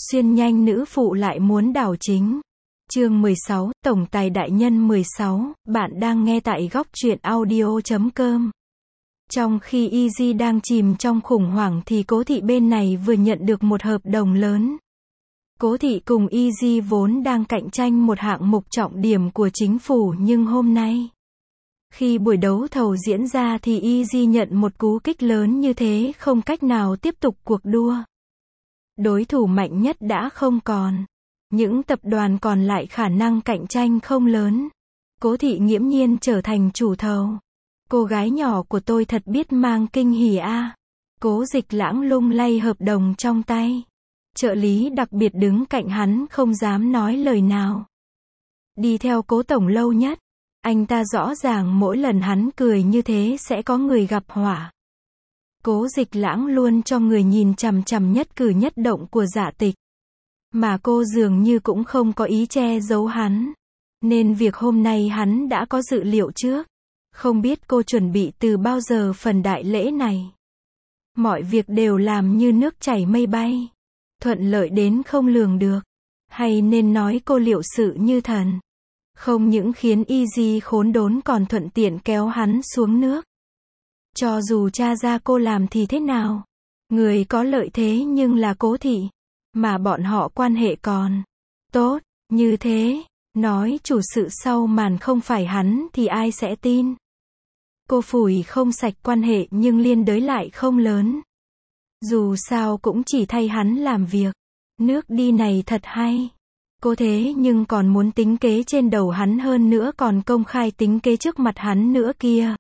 Xuyên nhanh nữ phụ lại muốn đảo chính. Chương 16, Tổng tài đại nhân 16, bạn đang nghe tại góc truyện audio.com. Trong khi Easy đang chìm trong khủng hoảng thì Cố Thị bên này vừa nhận được một hợp đồng lớn. Cố Thị cùng Easy vốn đang cạnh tranh một hạng mục trọng điểm của chính phủ, nhưng hôm nay, khi buổi đấu thầu diễn ra thì Easy nhận một cú kích lớn như thế, không cách nào tiếp tục cuộc đua. Đối thủ mạnh nhất đã không còn. Những tập đoàn còn lại khả năng cạnh tranh không lớn. Cố Thị nghiễm nhiên trở thành chủ thầu. Cô gái nhỏ của tôi thật biết mang kinh hỉ a. Cố Dịch Lãng lung lay hợp đồng trong tay. Trợ lý đặc biệt đứng cạnh hắn không dám nói lời nào. Đi theo Cố tổng lâu nhất. Anh ta rõ ràng mỗi lần hắn cười như thế sẽ có người gặp họa. Cố Dịch Lãng luôn cho người nhìn chằm chằm nhất cử nhất động của Dạ Tịch. Mà cô dường như cũng không có ý che giấu hắn. Nên việc hôm nay hắn đã có dự liệu trước. Không biết cô chuẩn bị từ bao giờ phần đại lễ này. Mọi việc đều làm như nước chảy mây bay. Thuận lợi đến không lường được. Hay nên nói cô liệu sự như thần. Không những khiến Easy khốn đốn còn thuận tiện kéo hắn xuống nước. Cho dù tra ra cô làm thì thế nào? Người có lợi thế nhưng là Cố Thị. Mà bọn họ quan hệ còn tốt như thế. Nói chủ sự sau màn không phải hắn thì ai sẽ tin? Cô phủi không sạch quan hệ nhưng liên đới lại không lớn. Dù sao cũng chỉ thay hắn làm việc. Nước đi này thật hay. Cô thế nhưng còn muốn tính kế trên đầu hắn, hơn nữa còn công khai tính kế trước mặt hắn nữa kia.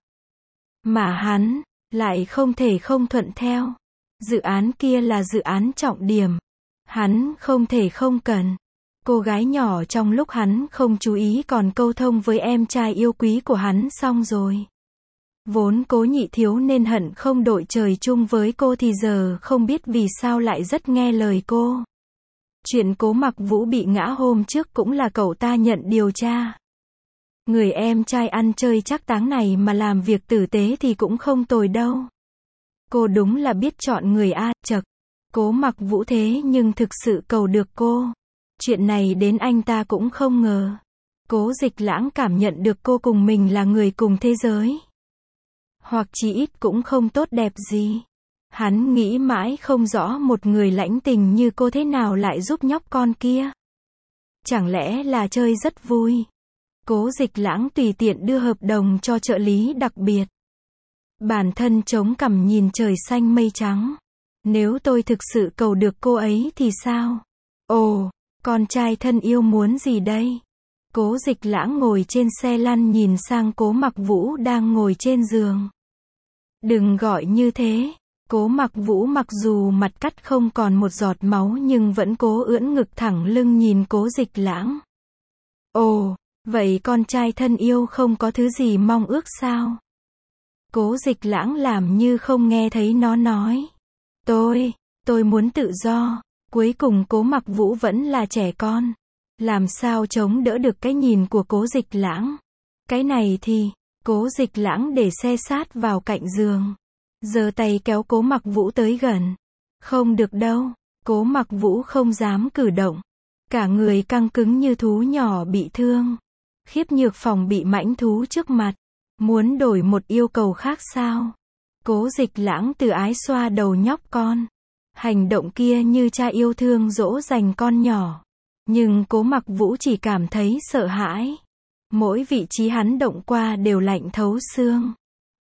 Mà hắn lại không thể không thuận theo. Dự án kia là dự án trọng điểm. Hắn không thể không cần. Cô gái nhỏ trong lúc hắn không chú ý còn câu thông với em trai yêu quý của hắn xong rồi. Vốn Cố nhị thiếu nên hận không đội trời chung với cô thì giờ không biết vì sao lại rất nghe lời cô. Chuyện Cố Mặc Vũ bị ngã hôm trước cũng là cậu ta nhận điều tra. Người em trai ăn chơi trác táng này mà làm việc tử tế thì cũng không tồi đâu. Cô đúng là biết chọn người a, chậc. Cố Mặc Vũ thế nhưng thực sự cầu được cô. Chuyện này đến anh ta cũng không ngờ. Cố Dịch Lãng cảm nhận được cô cùng mình là người cùng thế giới. Hoặc chỉ ít cũng không tốt đẹp gì. Hắn nghĩ mãi không rõ một người lãnh tình như cô thế nào lại giúp nhóc con kia. Chẳng lẽ là chơi rất vui. Cố Dịch Lãng tùy tiện đưa hợp đồng cho trợ lý đặc biệt. Bản thân chống cằm nhìn trời xanh mây trắng. Nếu tôi thực sự cầu được cô ấy thì sao? Ồ, con trai thân yêu muốn gì đây? Cố Dịch Lãng ngồi trên xe lăn nhìn sang Cố Mặc Vũ đang ngồi trên giường. Đừng gọi như thế. Cố Mặc Vũ mặc dù mặt cắt không còn một giọt máu nhưng vẫn cố ưỡn ngực thẳng lưng nhìn Cố Dịch Lãng. Ồ, vậy con trai thân yêu không có thứ gì mong ước sao? Cố Dịch Lãng làm như không nghe thấy nó nói. Tôi muốn tự do. Cuối cùng Cố Mặc Vũ vẫn là trẻ con. Làm sao chống đỡ được cái nhìn của Cố Dịch Lãng? Cái này thì, Cố Dịch Lãng để xe sát vào cạnh giường. Giơ tay kéo Cố Mặc Vũ tới gần. Không được đâu. Cố Mặc Vũ không dám cử động. Cả người căng cứng như thú nhỏ bị thương. Khiếp nhược phòng bị mãnh thú trước mặt. Muốn đổi một yêu cầu khác sao? Cố Dịch Lãng từ ái xoa đầu nhóc con. Hành động kia như cha yêu thương dỗ dành con nhỏ. Nhưng Cố Mặc Vũ chỉ cảm thấy sợ hãi. Mỗi vị trí hắn động qua đều lạnh thấu xương.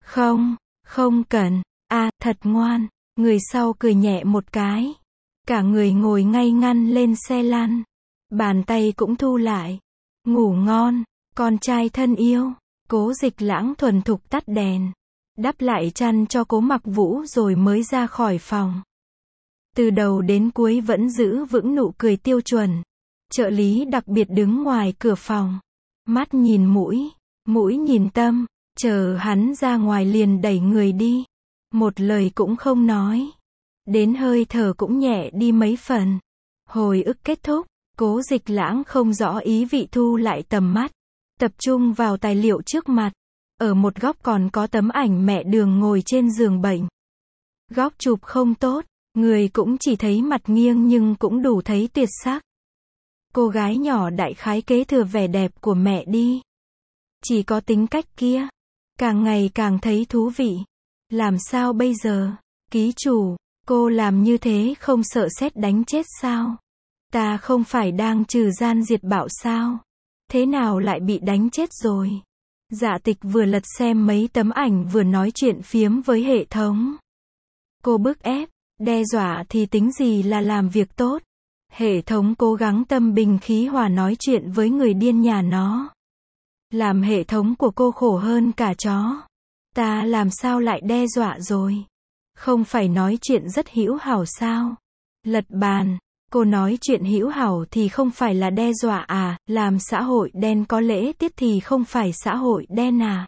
Không cần. Thật ngoan. Người sau cười nhẹ một cái. Cả người ngồi ngay ngắn lên xe lăn. Bàn tay cũng thu lại. Ngủ ngon, con trai thân yêu. Cố Dịch Lãng thuần thục tắt đèn. Đắp lại chăn cho Cố Mặc Vũ rồi mới ra khỏi phòng. Từ đầu đến cuối vẫn giữ vững nụ cười tiêu chuẩn. Trợ lý đặc biệt đứng ngoài cửa phòng. Mắt nhìn mũi, mũi nhìn tâm. Chờ hắn ra ngoài liền đẩy người đi. Một lời cũng không nói. Đến hơi thở cũng nhẹ đi mấy phần. Hồi ức kết thúc. Cố Dịch Lãng không rõ ý vị thu lại tầm mắt. Tập trung vào tài liệu trước mặt. Ở một góc còn có tấm ảnh mẹ Đường ngồi trên giường bệnh. Góc chụp không tốt. Người cũng chỉ thấy mặt nghiêng nhưng cũng đủ thấy tuyệt sắc. Cô gái nhỏ đại khái kế thừa vẻ đẹp của mẹ đi. Chỉ có tính cách kia, càng ngày càng thấy thú vị. Làm sao bây giờ? Ký chủ, cô làm như thế không sợ sét đánh chết sao? Ta không phải đang trừ gian diệt bạo sao? Thế nào lại bị đánh chết rồi? Dạ Tịch vừa lật xem mấy tấm ảnh vừa nói chuyện phiếm với hệ thống. Cô bức ép, đe dọa thì tính gì là làm việc tốt. Hệ thống cố gắng tâm bình khí hòa nói chuyện với người điên nhà nó. Làm hệ thống của cô khổ hơn cả chó. Ta làm sao lại đe dọa rồi? Không phải nói chuyện rất hữu hảo sao? Lật bàn. Cô nói chuyện hữu hảo thì không phải là đe dọa à, làm xã hội đen có lễ tiết thì không phải xã hội đen à.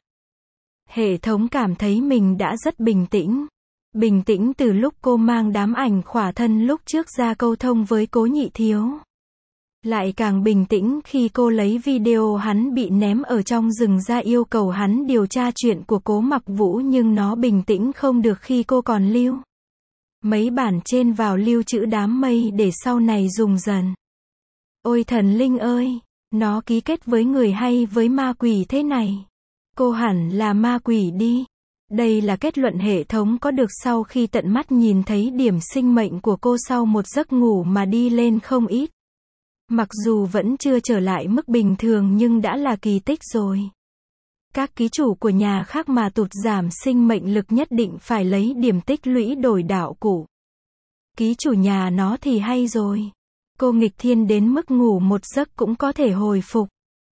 Hệ thống cảm thấy mình đã rất bình tĩnh. Bình tĩnh từ lúc cô mang đám ảnh khỏa thân lúc trước ra câu thông với Cố Nhị Thiếu. Lại càng bình tĩnh khi cô lấy video hắn bị ném ở trong rừng ra yêu cầu hắn điều tra chuyện của Cố Mặc Vũ, nhưng nó bình tĩnh không được khi cô còn lưu mấy bản trên vào lưu trữ đám mây để sau này dùng dần. Ôi thần linh ơi, nó ký kết với người hay với ma quỷ thế này? Cô hẳn là ma quỷ đi. Đây là kết luận hệ thống có được sau khi tận mắt nhìn thấy điểm sinh mệnh của cô sau một giấc ngủ mà đi lên không ít. Mặc dù vẫn chưa trở lại mức bình thường nhưng đã là kỳ tích rồi. Các ký chủ của nhà khác mà tụt giảm sinh mệnh lực nhất định phải lấy điểm tích lũy đổi đạo cụ. Ký chủ nhà nó thì hay rồi. Cô nghịch thiên đến mức ngủ một giấc cũng có thể hồi phục.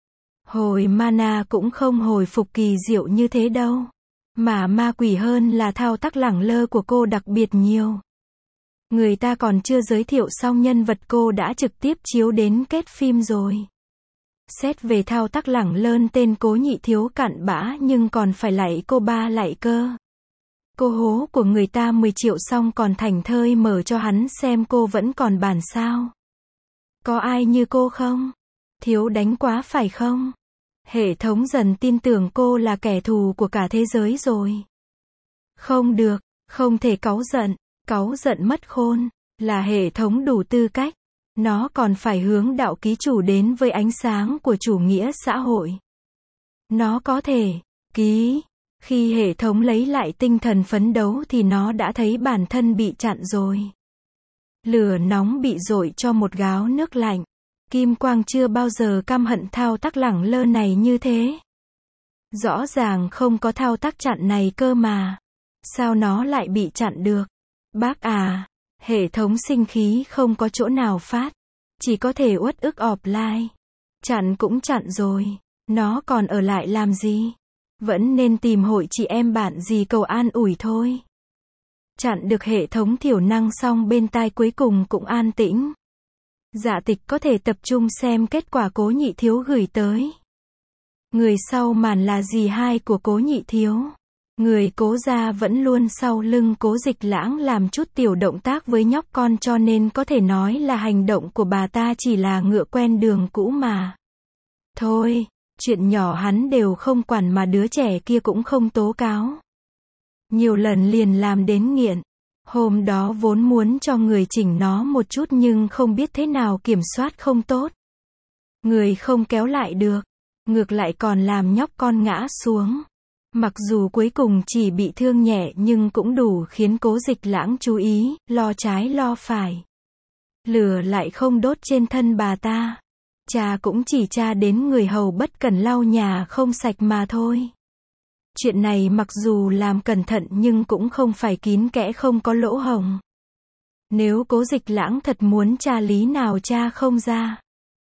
Hồi mana cũng không hồi phục kỳ diệu như thế đâu. Mà ma quỷ hơn là thao tác lẳng lơ của cô đặc biệt nhiều. Người ta còn chưa giới thiệu xong nhân vật cô đã trực tiếp chiếu đến kết phim rồi. Xét về thao tác lẳng lơn tên Cố Nhị Thiếu cặn bã nhưng còn phải lạy cô ba lại cơ. Cô hố của người ta 10 triệu xong còn thảnh thơi mở cho hắn xem cô vẫn còn bản sao. Có ai như cô không? Thiếu đánh quá phải không? Hệ thống dần tin tưởng cô là kẻ thù của cả thế giới rồi. Không được, không thể cáu giận mất khôn, là hệ thống đủ tư cách. Nó còn phải hướng đạo ký chủ đến với ánh sáng của chủ nghĩa xã hội. Nó có thể ký. Khi hệ thống lấy lại tinh thần phấn đấu thì nó đã thấy bản thân bị chặn rồi. Lửa nóng bị dội cho một gáo nước lạnh. Kim Quang chưa bao giờ căm hận thao tác lẳng lơ này như thế. Rõ ràng không có thao tác chặn này cơ mà. Sao nó lại bị chặn được? Bác à, hệ thống sinh khí không có chỗ nào phát. Chỉ có thể uất ức offline. Chặn cũng chặn rồi. Nó còn ở lại làm gì? Vẫn nên tìm hội chị em bạn gì cầu an ủi thôi. Chặn được hệ thống thiểu năng xong bên tai cuối cùng cũng an tĩnh. Dạ Tịch có thể tập trung xem kết quả Cố Nhị Thiếu gửi tới. Người sau màn là dì hai của Cố Nhị Thiếu. Người Cố gia vẫn luôn sau lưng Cố Dịch Lãng làm chút tiểu động tác với nhóc con, cho nên có thể nói là hành động của bà ta chỉ là ngựa quen đường cũ mà. Thôi, chuyện nhỏ hắn đều không quản mà đứa trẻ kia cũng không tố cáo. Nhiều lần liền làm đến nghiện. Hôm đó vốn muốn cho người chỉnh nó một chút nhưng không biết thế nào kiểm soát không tốt. Người không kéo lại được. Ngược lại còn làm nhóc con ngã xuống. Mặc dù cuối cùng chỉ bị thương nhẹ nhưng cũng đủ khiến Cố Dịch Lãng chú ý, lo trái lo phải. Lửa lại không đốt trên thân bà ta. Cha cũng chỉ tra đến người hầu bất cần lau nhà không sạch mà thôi. Chuyện này mặc dù làm cẩn thận nhưng cũng không phải kín kẽ không có lỗ hổng. Nếu Cố Dịch Lãng thật muốn tra lý nào tra không ra.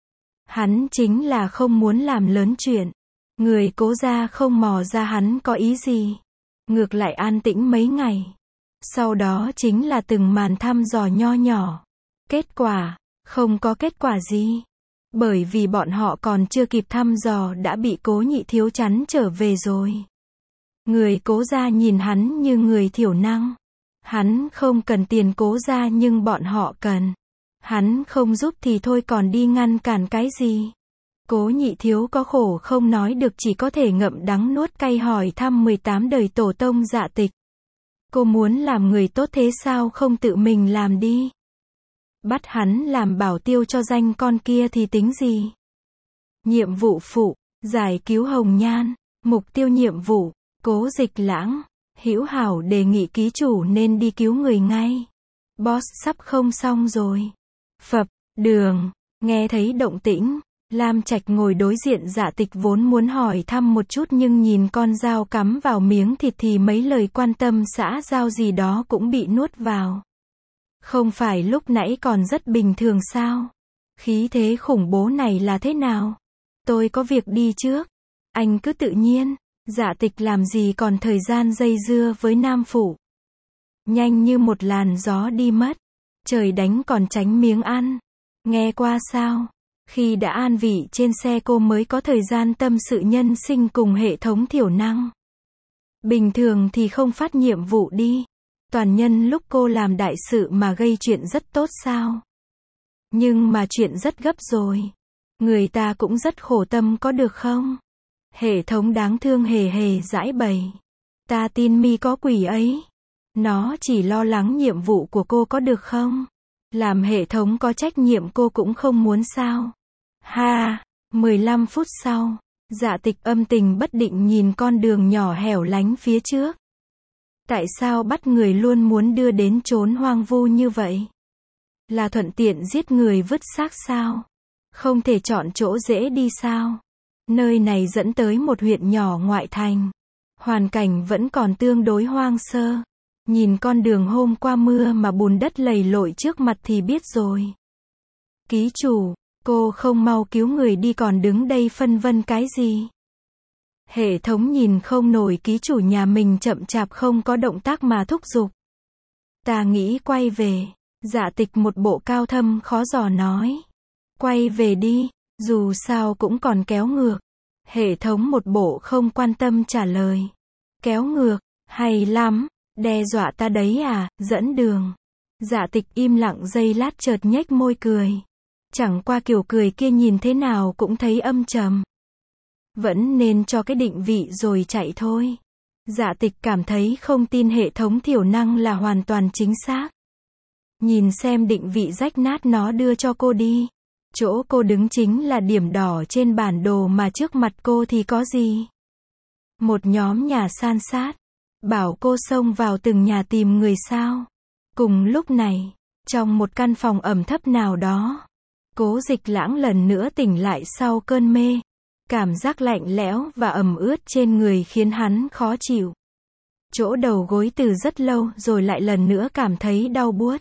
Hắn chính là không muốn làm lớn chuyện. Người Cố gia không mò ra hắn có ý gì. Ngược lại an tĩnh mấy ngày. Sau đó chính là từng màn thăm dò nho nhỏ. Kết quả, không có kết quả gì. Bởi vì bọn họ còn chưa kịp thăm dò đã bị Cố Nhị Thiếu chắn trở về rồi. Người Cố gia nhìn hắn như người thiểu năng. Hắn không cần tiền Cố gia nhưng bọn họ cần. Hắn không giúp thì thôi còn đi ngăn cản cái gì. Cố Nhị Thiếu có khổ không nói được, chỉ có thể ngậm đắng nuốt cay hỏi thăm 18 đời tổ tông Dạ Tịch. Cô muốn làm người tốt thế sao không tự mình làm đi? Bắt hắn làm bảo tiêu cho danh con kia thì tính gì? Nhiệm vụ phụ, giải cứu Hồng Nhan. Mục tiêu nhiệm vụ, Cố Dịch Lãng. Hữu Hảo đề nghị ký chủ nên đi cứu người ngay. Boss sắp không xong rồi. Phập, đường, nghe thấy động tĩnh. Lam Trạch ngồi đối diện Dạ Tịch vốn muốn hỏi thăm một chút nhưng nhìn con dao cắm vào miếng thịt thì mấy lời quan tâm xã giao gì đó cũng bị nuốt vào. Không phải lúc nãy còn rất bình thường sao? Khí thế khủng bố này là thế nào? Tôi có việc đi trước. Anh cứ tự nhiên. Dạ Tịch làm gì còn thời gian dây dưa với nam phụ. Nhanh như một làn gió đi mất. Trời đánh còn tránh miếng ăn. Nghe qua sao? Khi đã an vị trên xe cô mới có thời gian tâm sự nhân sinh cùng hệ thống thiểu năng. Bình thường thì không phát nhiệm vụ đi. Toàn nhân lúc cô làm đại sự mà gây chuyện rất tốt sao? Nhưng mà chuyện rất gấp rồi. Người ta cũng rất khổ tâm có được không? Hệ thống đáng thương hề hề giãi bày. Ta tin mi có quỷ ấy. Nó chỉ lo lắng nhiệm vụ của cô có được không? Làm hệ thống có trách nhiệm cô cũng không muốn sao? Ha, 15 phút sau, Dạ Tịch âm tình bất định nhìn con đường nhỏ hẻo lánh phía trước. Tại sao bắt người luôn muốn đưa đến chốn hoang vu như vậy? Là thuận tiện giết người vứt xác sao? Không thể chọn chỗ dễ đi sao? Nơi này dẫn tới một huyện nhỏ ngoại thành. Hoàn cảnh vẫn còn tương đối hoang sơ. Nhìn con đường hôm qua mưa mà bùn đất lầy lội trước mặt thì biết rồi. Ký chủ, cô không mau cứu người đi còn đứng đây phân vân cái gì? Hệ thống nhìn không nổi ký chủ nhà mình chậm chạp không có động tác mà thúc giục. Ta nghĩ quay về. Dạ Tịch một bộ cao thâm khó dò nói. Quay về đi, dù sao cũng còn kéo ngược. Hệ thống một bộ không quan tâm trả lời. Kéo ngược, hay lắm, đe dọa ta đấy à, dẫn đường. Dạ Tịch im lặng giây lát chợt nhếch môi cười. Chẳng qua kiểu cười kia nhìn thế nào cũng thấy âm trầm. Vẫn nên cho cái định vị rồi chạy thôi. Dạ Tịch cảm thấy không tin hệ thống thiểu năng là hoàn toàn chính xác. Nhìn xem định vị rách nát nó đưa cho cô đi. Chỗ cô đứng chính là điểm đỏ trên bản đồ mà trước mặt cô thì có gì? Một nhóm nhà san sát. Bảo cô xông vào từng nhà tìm người sao? Cùng lúc này, trong một căn phòng ẩm thấp nào đó, Cố Dịch Lãng lần nữa tỉnh lại sau cơn mê. Cảm giác lạnh lẽo và ẩm ướt trên người khiến hắn khó chịu. Chỗ đầu gối từ rất lâu rồi lại lần nữa cảm thấy đau buốt.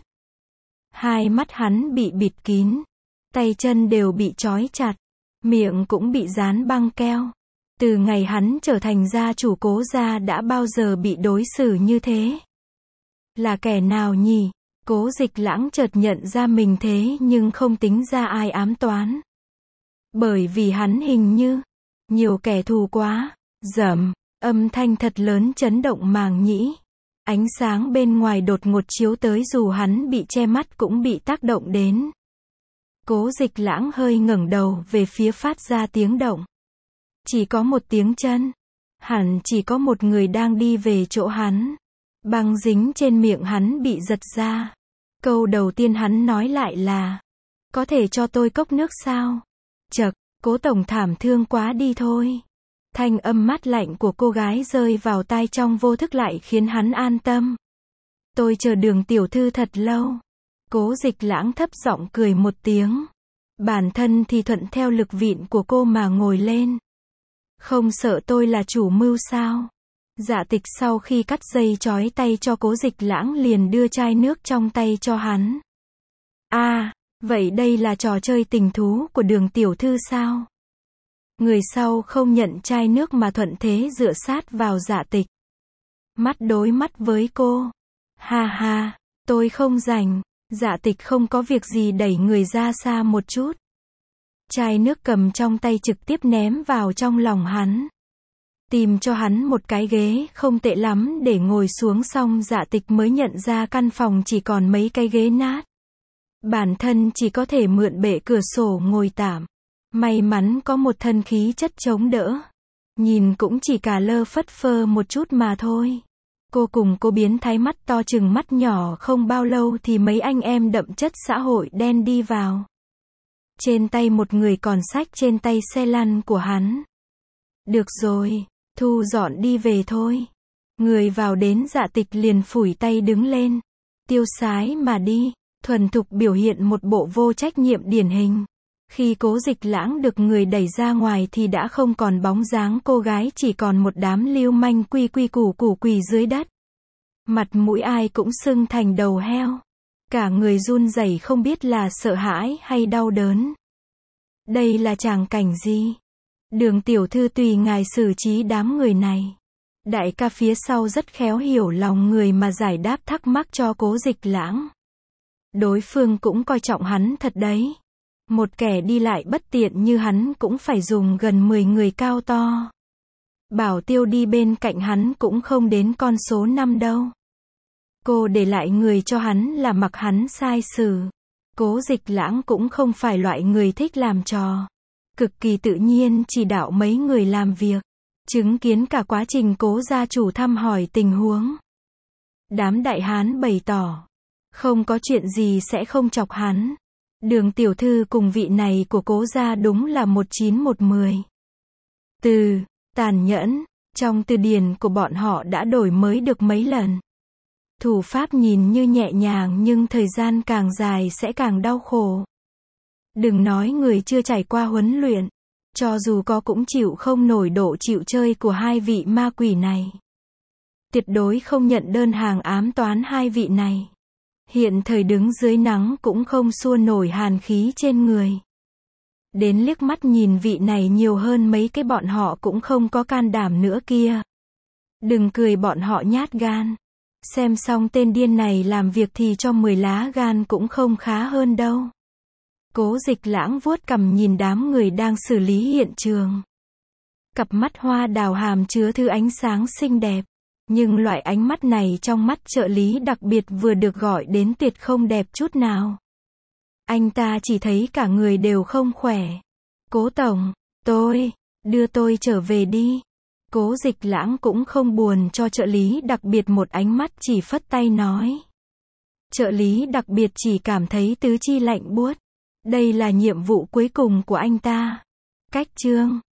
Hai mắt hắn bị bịt kín. Tay chân đều bị trói chặt. Miệng cũng bị dán băng keo. Từ ngày hắn trở thành gia chủ Cố gia đã bao giờ bị đối xử như thế? Là kẻ nào nhỉ? Cố Dịch Lãng chợt nhận ra mình thế nhưng không tính ra ai ám toán. Bởi vì hắn hình như nhiều kẻ thù quá. Rầm, âm thanh thật lớn chấn động màng nhĩ. Ánh sáng bên ngoài đột ngột chiếu tới dù hắn bị che mắt cũng bị tác động đến. Cố Dịch Lãng hơi ngẩng đầu về phía phát ra tiếng động. Chỉ có một tiếng chân. Hẳn chỉ có một người đang đi về chỗ hắn. Băng dính trên miệng hắn bị giật ra. Câu đầu tiên hắn nói lại là: có thể cho tôi cốc nước sao? Chậc, Cố tổng thảm thương quá đi thôi. Thanh âm mát lạnh của cô gái rơi vào tai trong vô thức lại khiến hắn an tâm. Tôi chờ Đường tiểu thư thật lâu. Cố Dịch Lãng thấp giọng cười một tiếng. Bản thân thì thuận theo lực vịn của cô mà ngồi lên. Không sợ tôi là chủ mưu sao? Dạ Tịch sau khi cắt dây trói tay cho Cố Dịch Lãng liền đưa chai nước trong tay cho hắn. À, vậy đây là trò chơi tình thú của Đường tiểu thư sao? Người sau không nhận chai nước mà thuận thế dựa sát vào Dạ Tịch. Mắt đối mắt với cô. Ha ha, tôi không rảnh. Dạ Tịch không có việc gì đẩy người ra xa một chút. Chai nước cầm trong tay trực tiếp ném vào trong lòng hắn. Tìm cho hắn một cái ghế không tệ lắm để ngồi xuống xong Dạ Tịch mới nhận ra căn phòng chỉ còn mấy cái ghế nát. Bản thân chỉ có thể mượn bệ cửa sổ ngồi tạm. May mắn có một thân khí chất chống đỡ. Nhìn cũng chỉ cả lơ phất phơ một chút mà thôi. Cô cùng cô biến thái mắt to chừng mắt nhỏ không bao lâu thì mấy anh em đậm chất xã hội đen đi vào. Trên tay một người còn xách trên tay xe lăn của hắn. Được rồi, thu dọn đi về thôi. Người vào đến Dạ Tịch liền phủi tay đứng lên. Tiêu sái mà đi, thuần thục biểu hiện một bộ vô trách nhiệm điển hình. Khi Cố Dịch Lãng được người đẩy ra ngoài thì đã không còn bóng dáng cô gái, chỉ còn một đám lưu manh quy quy củ củ quỳ dưới đất. Mặt mũi ai cũng sưng thành đầu heo. Cả người run rẩy không biết là sợ hãi hay đau đớn. Đây là tràng cảnh gì? Đường tiểu thư tùy ngài xử trí đám người này. Đại ca phía sau rất khéo hiểu lòng người mà giải đáp thắc mắc cho Cố Dịch Lãng. Đối phương cũng coi trọng hắn thật đấy. Một kẻ đi lại bất tiện như hắn cũng phải dùng gần 10 người cao to. Bảo tiêu đi bên cạnh hắn cũng không đến con số 5 đâu. Cô để lại người cho hắn là mặc hắn sai xử. Cố Dịch Lãng cũng không phải loại người thích làm trò. Cực kỳ tự nhiên chỉ đạo mấy người làm việc. Chứng kiến cả quá trình Cố gia chủ thăm hỏi tình huống. Đám đại hán bày tỏ. Không có chuyện gì sẽ không chọc hắn. Đường tiểu thư cùng vị này của Cố gia đúng là 1910. Từ tàn nhẫn, trong từ điển của bọn họ đã đổi mới được mấy lần. Thủ pháp nhìn như nhẹ nhàng nhưng thời gian càng dài sẽ càng đau khổ. Đừng nói người chưa trải qua huấn luyện, cho dù có cũng chịu không nổi độ chịu chơi của hai vị ma quỷ này. Tuyệt đối không nhận đơn hàng ám toán hai vị này. Hiện thời đứng dưới nắng cũng không xua nổi hàn khí trên người. Đến liếc mắt nhìn vị này nhiều hơn mấy cái bọn họ cũng không có can đảm nữa kia. Đừng cười bọn họ nhát gan. Xem xong tên điên này làm việc thì cho 10 lá gan cũng không khá hơn đâu. Cố Dịch Lãng vuốt cằm nhìn đám người đang xử lý hiện trường. Cặp mắt hoa đào hàm chứa thứ ánh sáng xinh đẹp. Nhưng loại ánh mắt này trong mắt trợ lý đặc biệt vừa được gọi đến tuyệt không đẹp chút nào. Anh ta chỉ thấy cả người đều không khỏe. Cố tổng, đưa tôi trở về đi. Cố Dịch Lãng cũng không buồn cho trợ lý đặc biệt một ánh mắt, chỉ phất tay nói. Trợ lý đặc biệt chỉ cảm thấy tứ chi lạnh buốt. Đây là nhiệm vụ cuối cùng của anh ta. Cách chương